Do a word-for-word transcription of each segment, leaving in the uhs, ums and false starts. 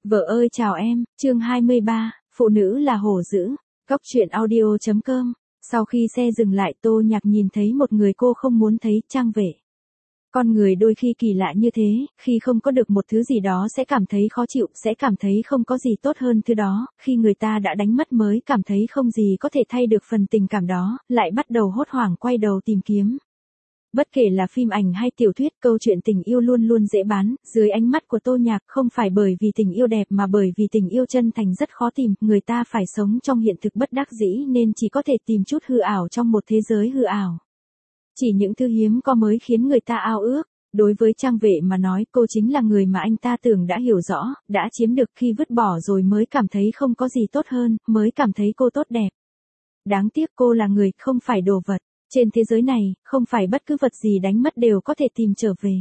Vợ ơi chào em, chương hai mươi ba, phụ nữ là hổ dữ. Góc truyện audio chấm com. Sau khi xe dừng lại, Tô Nhạc nhìn thấy một người cô không muốn thấy, Trang Vệ. Con người đôi khi kỳ lạ như thế, khi không có được một thứ gì đó sẽ cảm thấy khó chịu, sẽ cảm thấy không có gì tốt hơn thứ đó, khi người ta đã đánh mất mới cảm thấy không gì có thể thay được phần tình cảm đó, lại bắt đầu hốt hoảng quay đầu tìm kiếm. Bất kể là phim ảnh hay tiểu thuyết, câu chuyện tình yêu luôn luôn dễ bán, dưới ánh mắt của Tô Nhạc, không phải bởi vì tình yêu đẹp mà bởi vì tình yêu chân thành rất khó tìm, người ta phải sống trong hiện thực bất đắc dĩ nên chỉ có thể tìm chút hư ảo trong một thế giới hư ảo. Chỉ những thứ hiếm có mới khiến người ta ao ước. Đối với Trang Vệ mà nói, cô chính là người mà anh ta tưởng đã hiểu rõ, đã chiếm được, khi vứt bỏ rồi mới cảm thấy không có gì tốt hơn, mới cảm thấy cô tốt đẹp. Đáng tiếc cô là người, không phải đồ vật. Trên thế giới này, không phải bất cứ vật gì đánh mất đều có thể tìm trở về.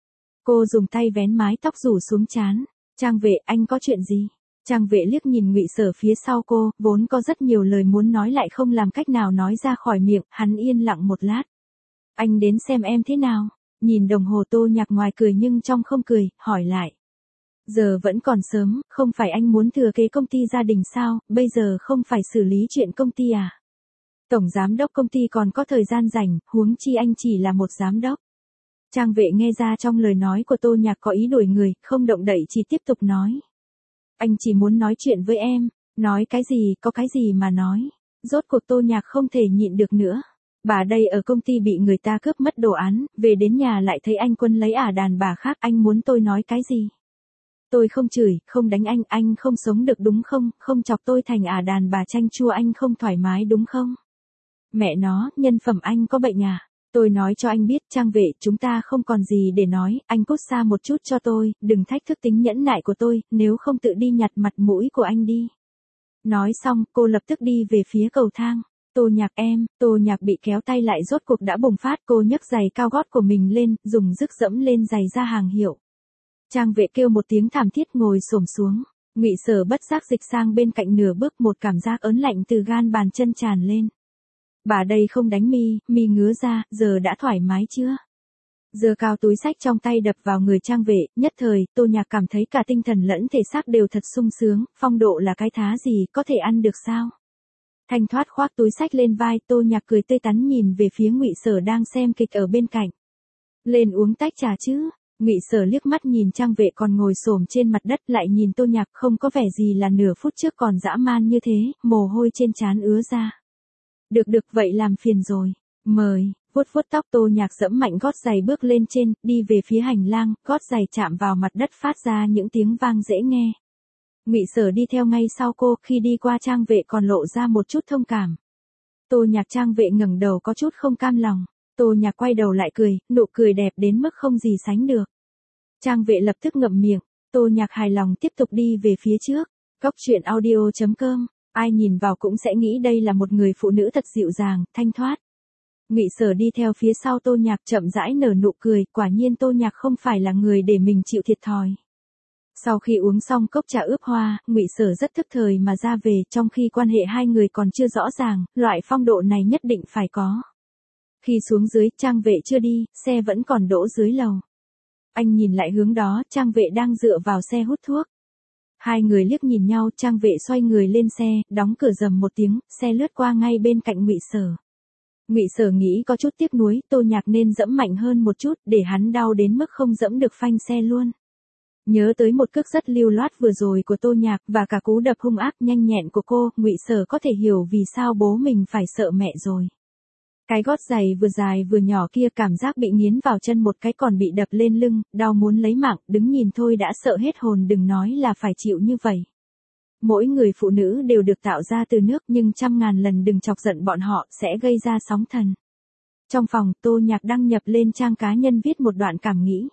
Cô dùng tay vén mái tóc rủ xuống trán. Trang Vệ, anh có chuyện gì? Trang Vệ liếc nhìn Ngụy Sở phía sau cô, vốn có rất nhiều lời muốn nói lại không làm cách nào nói ra khỏi miệng, hắn yên lặng một lát. Anh đến xem em thế nào? Nhìn đồng hồ, Tô Nhạc ngoài cười nhưng trong không cười, hỏi lại. Giờ vẫn còn sớm, không phải anh muốn thừa kế công ty gia đình sao, bây giờ không phải xử lý chuyện công ty à? Tổng giám đốc công ty còn có thời gian rảnh, huống chi anh chỉ là một giám đốc. Trang Vệ nghe ra trong lời nói của Tô Nhạc có ý đuổi người, không động đậy, chỉ tiếp tục nói. Anh chỉ muốn nói chuyện với em. Nói cái gì, có cái gì mà nói. Rốt cuộc Tô Nhạc không thể nhịn được nữa. Bà đây ở công ty bị người ta cướp mất đồ án, về đến nhà lại thấy anh Quân lấy ả đàn bà khác, anh muốn tôi nói cái gì? Tôi không chửi, không đánh anh, anh không sống được đúng không, không chọc tôi thành ả đàn bà chanh chua, anh không thoải mái đúng không? Mẹ nó, nhân phẩm anh có bệnh à? Tôi nói cho anh biết, Trang Vệ, chúng ta không còn gì để nói, anh cút xa một chút cho tôi, đừng thách thức tính nhẫn nại của tôi, nếu không tự đi nhặt mặt mũi của anh đi. Nói xong, cô lập tức đi về phía cầu thang. Tô Nhạc em, Tô Nhạc bị kéo tay lại, rốt cuộc đã bùng phát, cô nhấc giày cao gót của mình lên, dùng sức dẫm lên giày ra hàng hiệu. Trang Vệ kêu một tiếng thảm thiết, ngồi xổm xuống. Ngụy Sở bất giác dịch sang bên cạnh nửa bước, một cảm giác ớn lạnh từ gan bàn chân tràn lên. Bà đây không đánh mi, mi ngứa ra, giờ đã thoải mái chưa? Giơ cao túi xách trong tay đập vào người Trang Vệ, nhất thời, Tô Nhạc cảm thấy cả tinh thần lẫn thể xác đều thật sung sướng, phong độ là cái thá gì, có thể ăn được sao? Thanh thoát khoác túi xách lên vai, Tô Nhạc cười tươi tắn nhìn về phía Ngụy Sở đang xem kịch ở bên cạnh. Lên uống tách trà chứ? Ngụy Sở liếc mắt nhìn Trang Vệ còn ngồi xổm trên mặt đất, lại nhìn Tô Nhạc, không có vẻ gì là nửa phút trước còn dã man như thế, mồ hôi trên trán ứa ra. Được được, vậy làm phiền rồi. Mời. Vuốt vuốt tóc, Tô Nhạc giẫm mạnh gót giày bước lên trên, đi về phía hành lang, gót giày chạm vào mặt đất phát ra những tiếng vang dễ nghe. Ngụy Sở đi theo ngay sau cô, khi đi qua Trang Vệ còn lộ ra một chút thông cảm. Tô Nhạc. Trang Vệ ngẩng đầu có chút không cam lòng. Tô Nhạc quay đầu lại cười, nụ cười đẹp đến mức không gì sánh được. Trang Vệ lập tức ngậm miệng. Tô Nhạc hài lòng tiếp tục đi về phía trước. Góc truyện audio chấm com. Ai nhìn vào cũng sẽ nghĩ đây là một người phụ nữ thật dịu dàng, thanh thoát. Ngụy Sở đi theo phía sau Tô Nhạc, chậm rãi nở nụ cười, quả nhiên Tô Nhạc không phải là người để mình chịu thiệt thòi. Sau khi uống xong cốc trà ướp hoa, Ngụy Sở rất thức thời mà ra về, trong khi quan hệ hai người còn chưa rõ ràng, loại phong độ này nhất định phải có. Khi xuống dưới, Trang Vệ chưa đi, xe vẫn còn đỗ dưới lầu. Anh nhìn lại hướng đó, Trang Vệ đang dựa vào xe hút thuốc. Hai người liếc nhìn nhau, Trang Vệ xoay người lên xe, đóng cửa rầm một tiếng, xe lướt qua ngay bên cạnh Ngụy Sở. Ngụy Sở nghĩ có chút tiếc nuối, Tô Nhạc nên dẫm mạnh hơn một chút, để hắn đau đến mức không dẫm được phanh xe luôn. Nhớ tới một cước rất lưu loát vừa rồi của Tô Nhạc, và cả cú đập hung ác nhanh nhẹn của cô, Ngụy Sở có thể hiểu vì sao bố mình phải sợ mẹ rồi. Cái gót giày vừa dài vừa nhỏ kia, cảm giác bị nghiến vào chân một cái còn bị đập lên lưng, đau muốn lấy mạng, đứng nhìn thôi đã sợ hết hồn, đừng nói là phải chịu như vậy. Mỗi người phụ nữ đều được tạo ra từ nước, nhưng trăm ngàn lần đừng chọc giận bọn họ, sẽ gây ra sóng thần. Trong phòng, Tô Nhạc đăng nhập lên trang cá nhân viết một đoạn cảm nghĩ.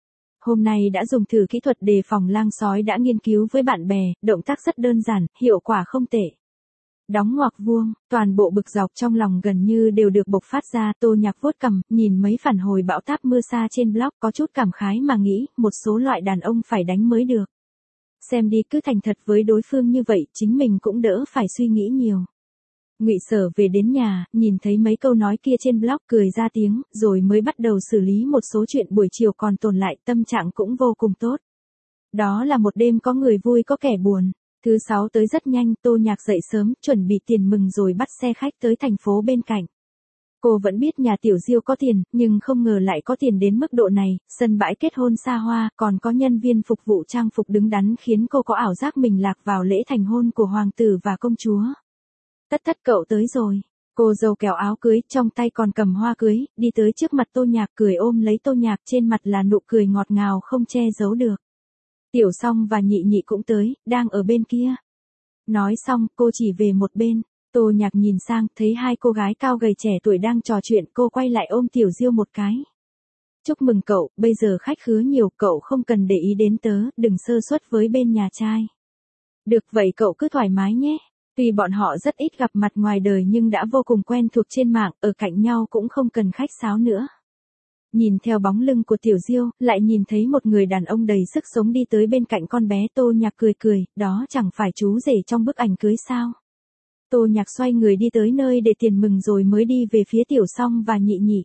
Hôm nay đã dùng thử kỹ thuật đề phòng lang sói, đã nghiên cứu với bạn bè, động tác rất đơn giản, hiệu quả không tệ. Đóng ngoặc vuông, toàn bộ bực dọc trong lòng gần như đều được bộc phát ra. Tô Nhạc vuốt cằm, nhìn mấy phản hồi bão táp mưa xa trên blog, có chút cảm khái mà nghĩ, một số loại đàn ông phải đánh mới được. Xem đi, cứ thành thật với đối phương như vậy, chính mình cũng đỡ phải suy nghĩ nhiều. Ngụy Sở về đến nhà, nhìn thấy mấy câu nói kia trên blog, cười ra tiếng, rồi mới bắt đầu xử lý một số chuyện buổi chiều còn tồn lại, tâm trạng cũng vô cùng tốt. Đó là một đêm có người vui có kẻ buồn. Thứ sáu tới rất nhanh, Tô Nhạc dậy sớm, chuẩn bị tiền mừng rồi bắt xe khách tới thành phố bên cạnh. Cô vẫn biết nhà Tiểu Diêu có tiền, nhưng không ngờ lại có tiền đến mức độ này, sân bãi kết hôn xa hoa, còn có nhân viên phục vụ trang phục đứng đắn khiến cô có ảo giác mình lạc vào lễ thành hôn của hoàng tử và công chúa. Tất tất cậu tới rồi. Cô dâu kéo áo cưới, trong tay còn cầm hoa cưới, đi tới trước mặt Tô Nhạc cười ôm lấy Tô Nhạc, trên mặt là nụ cười ngọt ngào không che giấu được. Tiểu Song và Nhị Nhị cũng tới, đang ở bên kia. Nói xong, cô chỉ về một bên. Tô Nhạc nhìn sang, thấy hai cô gái cao gầy trẻ tuổi đang trò chuyện, cô quay lại ôm Tiểu Diêu một cái. Chúc mừng cậu, bây giờ khách khứa nhiều, cậu không cần để ý đến tớ, đừng sơ suất với bên nhà trai. Được vậy cậu cứ thoải mái nhé. Tuy bọn họ rất ít gặp mặt ngoài đời nhưng đã vô cùng quen thuộc trên mạng, ở cạnh nhau cũng không cần khách sáo nữa. Nhìn theo bóng lưng của Tiểu Diêu, lại nhìn thấy một người đàn ông đầy sức sống đi tới bên cạnh con bé. Tô Nhạc cười cười, đó chẳng phải chú rể trong bức ảnh cưới sao. Tô Nhạc xoay người đi tới nơi để tiền mừng rồi mới đi về phía Tiểu Song và Nhị Nhị.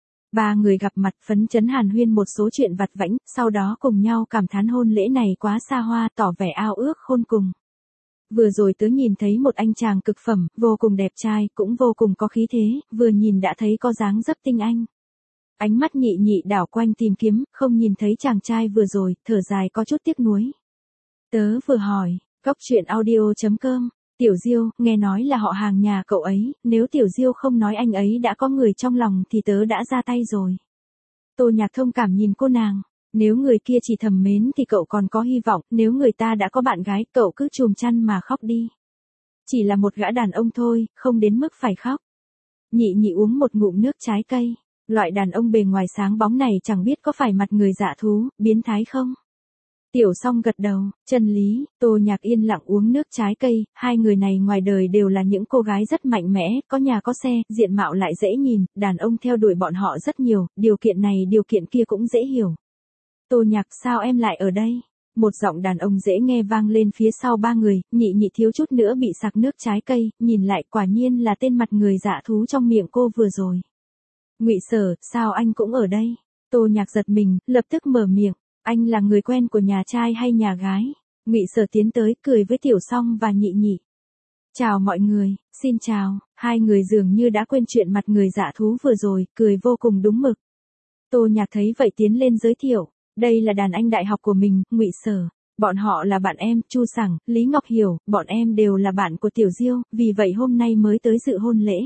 Ba người gặp mặt phấn chấn hàn huyên một số chuyện vặt vãnh, sau đó cùng nhau cảm thán hôn lễ này quá xa hoa, tỏ vẻ ao ước khôn cùng. Vừa rồi tớ nhìn thấy một anh chàng cực phẩm, vô cùng đẹp trai, cũng vô cùng có khí thế, vừa nhìn đã thấy có dáng dấp tinh anh. Ánh mắt Nhị Nhị đảo quanh tìm kiếm, không nhìn thấy chàng trai vừa rồi, thở dài có chút tiếc nuối. Tớ vừa hỏi, góc truyện audio chấm com, Tiểu Diêu, nghe nói là họ hàng nhà cậu ấy, nếu Tiểu Diêu không nói anh ấy đã có người trong lòng thì tớ đã ra tay rồi. Tô Nhạc thông cảm nhìn cô nàng, nếu người kia chỉ thầm mến thì cậu còn có hy vọng, nếu người ta đã có bạn gái, cậu cứ chùm chăn mà khóc đi. Chỉ là một gã đàn ông thôi, không đến mức phải khóc. Nhị Nhị uống một ngụm nước trái cây, loại đàn ông bề ngoài sáng bóng này chẳng biết có phải mặt người dạ thú, biến thái không? Tiểu Song gật đầu, chân lý. Tô Nhạc yên lặng uống nước trái cây, hai người này ngoài đời đều là những cô gái rất mạnh mẽ, có nhà có xe, diện mạo lại dễ nhìn, đàn ông theo đuổi bọn họ rất nhiều, điều kiện này điều kiện kia cũng dễ hiểu. Tô Nhạc, sao em lại ở đây? Một giọng đàn ông dễ nghe vang lên phía sau ba người, Nhị Nhị thiếu chút nữa bị sặc nước trái cây, nhìn lại quả nhiên là tên mặt người dạ thú trong miệng cô vừa rồi. Ngụy Sở, sao anh cũng ở đây? Tô Nhạc giật mình, lập tức mở miệng. Anh là người quen của nhà trai hay nhà gái? Ngụy Sở tiến tới, cười với Tiểu Song và Nhị Nhị. Chào mọi người, xin chào. Hai người dường như đã quên chuyện mặt người dạ thú vừa rồi, cười vô cùng đúng mực. Tô Nhạc thấy vậy tiến lên giới thiệu. Đây là đàn anh đại học của mình, Ngụy Sở. Bọn họ là bạn em, Chu Sẳng, Lý Ngọc Hiểu, bọn em đều là bạn của Tiểu Diêu, vì vậy hôm nay mới tới dự hôn lễ.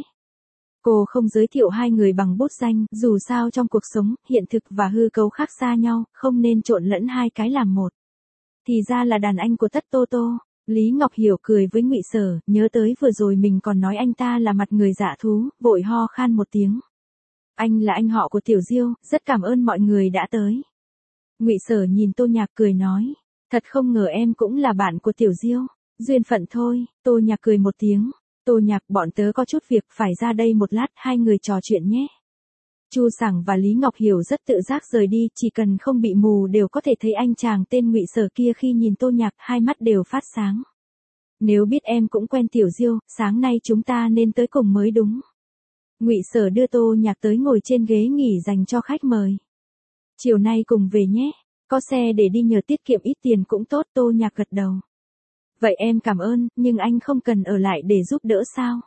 Cô không giới thiệu hai người bằng bút danh, dù sao trong cuộc sống, hiện thực và hư cấu khác xa nhau, không nên trộn lẫn hai cái làm một. Thì ra là đàn anh của Tất Tô Tô. Lý Ngọc Hiểu cười với Ngụy Sở, nhớ tới vừa rồi mình còn nói anh ta là mặt người dạ thú, vội ho khan một tiếng. Anh là anh họ của Tiểu Diêu, rất cảm ơn mọi người đã tới. Ngụy Sở nhìn Tô Nhạc cười nói, thật không ngờ em cũng là bạn của Tiểu Diêu, duyên phận thôi. Tô Nhạc cười một tiếng. Tô Nhạc, bọn tớ có chút việc phải ra đây một lát, hai người trò chuyện nhé. Chu Sẳng và Lý Ngọc Hiểu rất tự giác rời đi, chỉ cần không bị mù đều có thể thấy anh chàng tên Ngụy Sở kia khi nhìn Tô Nhạc, hai mắt đều phát sáng. Nếu biết em cũng quen Tiểu Diêu, sáng nay chúng ta nên tới cùng mới đúng. Ngụy Sở đưa Tô Nhạc tới ngồi trên ghế nghỉ dành cho khách mời. Chiều nay cùng về nhé, có xe để đi nhờ tiết kiệm ít tiền cũng tốt. Tô Nhạc gật đầu. Vậy em cảm ơn, nhưng anh không cần ở lại để giúp đỡ sao?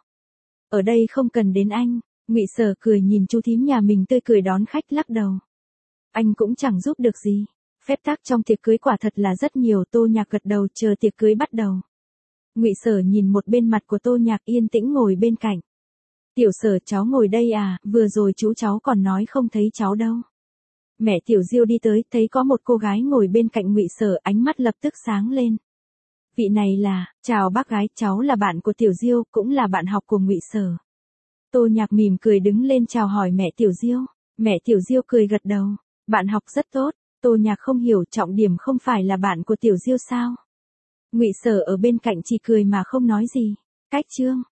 Ở đây không cần đến anh. Ngụy Sở cười nhìn chú thím nhà mình tươi cười đón khách, lắc đầu. Anh cũng chẳng giúp được gì. Phép tắc trong tiệc cưới quả thật là rất nhiều. Tô Nhạc gật đầu, chờ tiệc cưới bắt đầu. Ngụy Sở nhìn một bên mặt của Tô Nhạc, yên tĩnh ngồi bên cạnh. Tiểu Sở, cháu ngồi đây à, vừa rồi chú cháu còn nói không thấy cháu đâu. Mẹ Tiểu Diêu đi tới, thấy có một cô gái ngồi bên cạnh Ngụy Sở, ánh mắt lập tức sáng lên. Vị này là, chào bác gái, cháu là bạn của Tiểu Diêu, cũng là bạn học của Ngụy Sở. Tô Nhạc mỉm cười đứng lên chào hỏi mẹ Tiểu Diêu. Mẹ Tiểu Diêu cười gật đầu. Bạn học rất tốt. Tô Nhạc không hiểu, trọng điểm không phải là bạn của Tiểu Diêu sao? Ngụy Sở ở bên cạnh chỉ cười mà không nói gì. Cách chương.